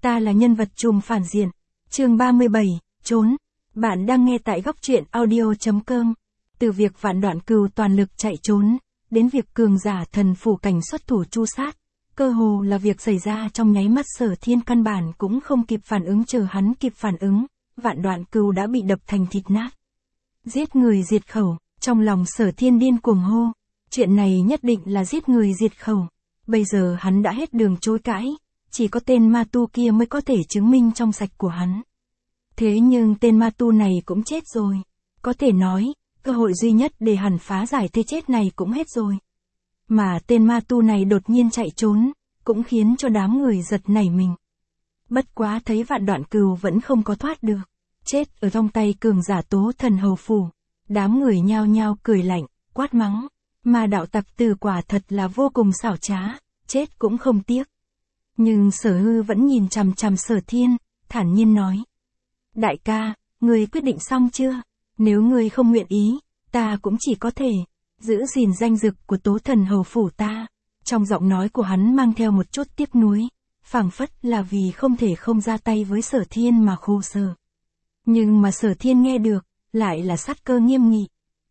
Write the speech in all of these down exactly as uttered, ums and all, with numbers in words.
Ta là nhân vật trùm phản diện. Chương ba mươi bảy, trốn. Bạn đang nghe tại góc truyện audio chấm com. Từ việc Vạn Đoạn Cừu toàn lực chạy trốn, đến việc cường giả thần phủ cảnh xuất thủ tru sát, cơ hồ là việc xảy ra trong nháy mắt. Sở Thiên căn bản cũng không kịp phản ứng, chờ hắn kịp phản ứng, Vạn Đoạn Cừu đã bị đập thành thịt nát. Giết người diệt khẩu, trong lòng Sở Thiên điên cuồng hô, chuyện này nhất định là giết người diệt khẩu. Bây giờ hắn đã hết đường chối cãi, chỉ có tên ma tu kia mới có thể chứng minh trong sạch của hắn. Thế nhưng tên ma tu này cũng chết rồi. Có thể nói, cơ hội duy nhất để hắn phá giải thế chết này cũng hết rồi. Mà tên ma tu này đột nhiên chạy trốn, cũng khiến cho đám người giật nảy mình. Bất quá thấy Vạn Đoạn Cừu vẫn không có thoát được, chết ở trong tay cường giả Tố Thần Hầu Phủ. Đám người nhao nhao cười lạnh, quát mắng. Ma đạo tặc tử quả thật là vô cùng xảo trá, chết cũng không tiếc. Nhưng Sở Hư vẫn nhìn chằm chằm Sở Thiên, thản nhiên nói. Đại ca, ngươi quyết định xong chưa? Nếu ngươi không nguyện ý, ta cũng chỉ có thể giữ gìn danh dự của Tố Thần Hầu Phủ ta. Trong giọng nói của hắn mang theo một chút tiếc nuối, phảng phất là vì không thể không ra tay với Sở Thiên mà khổ sở. Nhưng mà Sở Thiên nghe được, lại là sát cơ nghiêm nghị.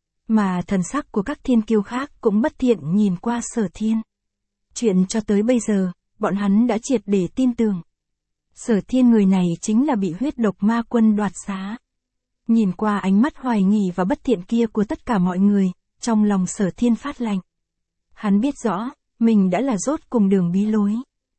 Mà thần sắc của các thiên kiêu khác cũng bất thiện nhìn qua Sở Thiên. Chuyện cho tới bây giờ, bọn hắn đã triệt để tin tưởng. Sở Thiên người này chính là bị huyết độc ma quân đoạt xá. Nhìn qua ánh mắt hoài nghi và bất thiện kia của tất cả mọi người, trong lòng Sở Thiên phát lạnh. Hắn biết rõ, mình đã là rốt cùng đường bí lối.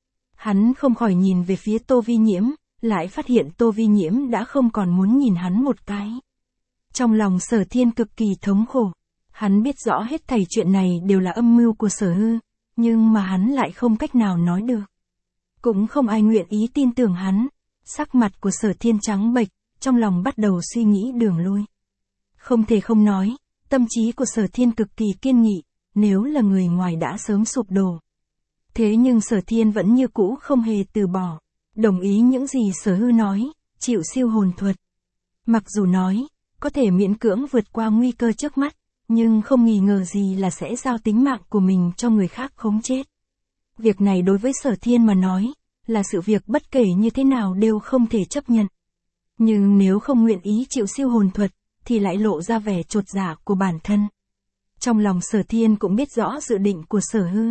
Hắn không khỏi nhìn về phía Tô Vi Nhiễm, lại phát hiện Tô Vi Nhiễm đã không còn muốn nhìn hắn một cái. Trong lòng Sở Thiên cực kỳ thống khổ. Hắn biết rõ hết thảy chuyện này đều là âm mưu của Sở Hư, nhưng mà hắn lại không cách nào nói được. Cũng không ai nguyện ý tin tưởng hắn. Sắc mặt của Sở Thiên trắng bệch, trong lòng bắt đầu suy nghĩ đường lui. Không thể không nói, tâm trí của Sở Thiên cực kỳ kiên nghị, nếu là người ngoài đã sớm sụp đổ. Thế nhưng Sở Thiên vẫn như cũ không hề từ bỏ, đồng ý những gì Sở Hư nói, chịu siêu hồn thuật. Mặc dù nói, có thể miễn cưỡng vượt qua nguy cơ trước mắt, nhưng không nghi ngờ gì là sẽ giao tính mạng của mình cho người khác khống chết. Việc này đối với Sở Thiên mà nói, là sự việc bất kể như thế nào đều không thể chấp nhận. Nhưng nếu không nguyện ý chịu siêu hồn thuật, thì lại lộ ra vẻ chột dạ của bản thân. Trong lòng Sở Thiên cũng biết rõ dự định của Sở Hư.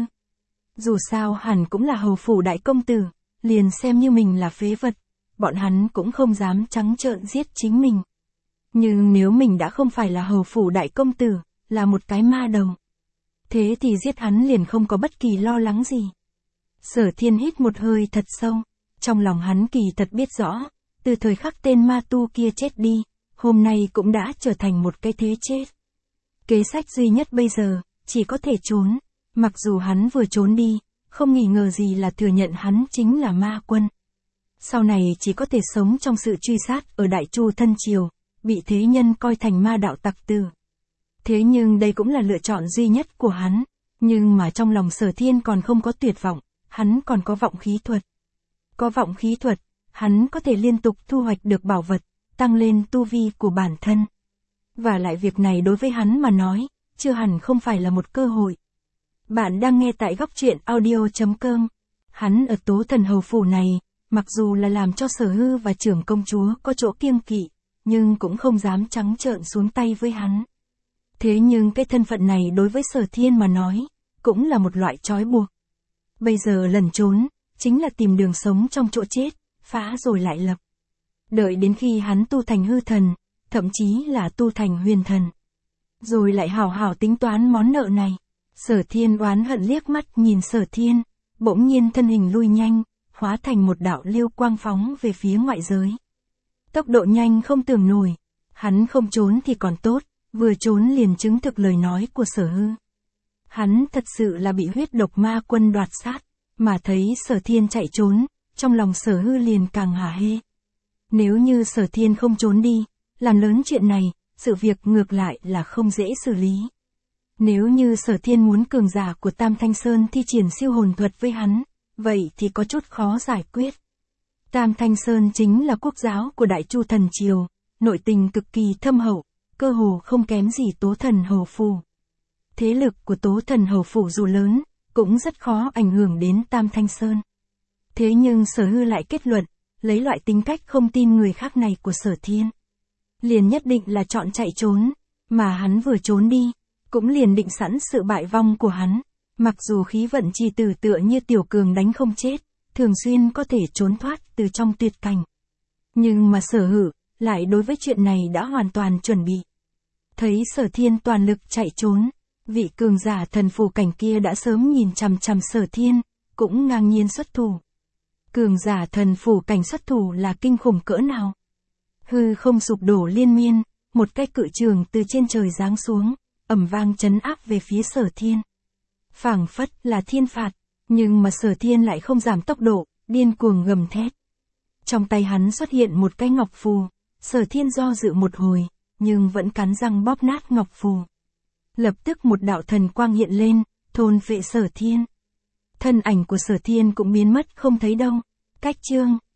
Dù sao hẳn cũng là hầu phủ đại công tử, liền xem như mình là phế vật, bọn hắn cũng không dám trắng trợn giết chính mình. Nhưng nếu mình đã không phải là hầu phủ đại công tử, là một cái ma đầu, thế thì giết hắn liền không có bất kỳ lo lắng gì. Sở Thiên hít một hơi thật sâu, trong lòng hắn kỳ thật biết rõ, từ thời khắc tên ma tu kia chết đi, hôm nay cũng đã trở thành một cái thế chết. Kế sách duy nhất bây giờ, chỉ có thể trốn, mặc dù hắn vừa trốn đi, không nghi ngờ gì là thừa nhận hắn chính là ma quân. Sau này chỉ có thể sống trong sự truy sát ở Đại Chu Thân Triều, bị thế nhân coi thành ma đạo tặc tử. Thế nhưng đây cũng là lựa chọn duy nhất của hắn, nhưng mà trong lòng Sở Thiên còn không có tuyệt vọng, hắn còn có vọng khí thuật. Có vọng khí thuật, hắn có thể liên tục thu hoạch được bảo vật, tăng lên tu vi của bản thân. Và lại việc này đối với hắn mà nói, chưa hẳn không phải là một cơ hội. Bạn đang nghe tại góc truyện audio chấm com. Hắn ở Tố Thần Hầu Phủ này, mặc dù là làm cho Sở Hư và trưởng công chúa có chỗ kiêng kỵ, nhưng cũng không dám trắng trợn xuống tay với hắn. Thế nhưng cái thân phận này đối với Sở Thiên mà nói, cũng là một loại trói buộc. Bây giờ lẩn trốn, chính là tìm đường sống trong chỗ chết, phá rồi lại lập. Đợi đến khi hắn tu thành hư thần, thậm chí là tu thành huyền thần, rồi lại hào hào tính toán món nợ này. Sở Thiên oán hận liếc mắt nhìn Sở Thiên, bỗng nhiên thân hình lui nhanh, hóa thành một đạo lưu quang phóng về phía ngoại giới. Tốc độ nhanh không tưởng nổi, hắn không trốn thì còn tốt, vừa trốn liền chứng thực lời nói của Sở Hư. Hắn thật sự là bị huyết độc ma quân đoạt sát, mà thấy Sở Thiên chạy trốn, trong lòng Sở Hư liền càng hả hê. Nếu như Sở Thiên không trốn đi, làm lớn chuyện này, sự việc ngược lại là không dễ xử lý. Nếu như Sở Thiên muốn cường giả của Tam Thanh Sơn thi triển siêu hồn thuật với hắn, vậy thì có chút khó giải quyết. Tam Thanh Sơn chính là quốc giáo của Đại Chu Thần Triều, nội tình cực kỳ thâm hậu, cơ hồ không kém gì Tố Thần Hầu Phủ. Thế lực của Tố Thần Hầu Phủ dù lớn, cũng rất khó ảnh hưởng đến Tam Thanh Sơn. Thế nhưng Sở Hư lại kết luận, lấy loại tính cách không tin người khác này của Sở Thiên, liền nhất định là chọn chạy trốn, mà hắn vừa trốn đi, cũng liền định sẵn sự bại vong của hắn. Mặc dù khí vận chi tử tựa như tiểu cường đánh không chết, thường xuyên có thể trốn thoát từ trong tuyệt cảnh. Nhưng mà Sở Hư lại đối với chuyện này đã hoàn toàn chuẩn bị. Thấy Sở Thiên toàn lực chạy trốn, vị cường giả thần phù cảnh kia đã sớm nhìn chằm chằm Sở Thiên, cũng ngang nhiên xuất thủ. Cường giả thần phù cảnh xuất thủ là kinh khủng cỡ nào? Hư không sụp đổ liên miên, một cái cự trường từ trên trời giáng xuống, ầm vang chấn áp về phía Sở Thiên. Phảng phất là thiên phạt, nhưng mà Sở Thiên lại không giảm tốc độ, điên cuồng gầm thét. Trong tay hắn xuất hiện một cái ngọc phù, Sở Thiên do dự một hồi, nhưng vẫn cắn răng bóp nát ngọc phù. Lập tức một đạo thần quang hiện lên, thôn phệ Sở Thiên. Thân ảnh của Sở Thiên cũng biến mất không thấy đâu. Cách chương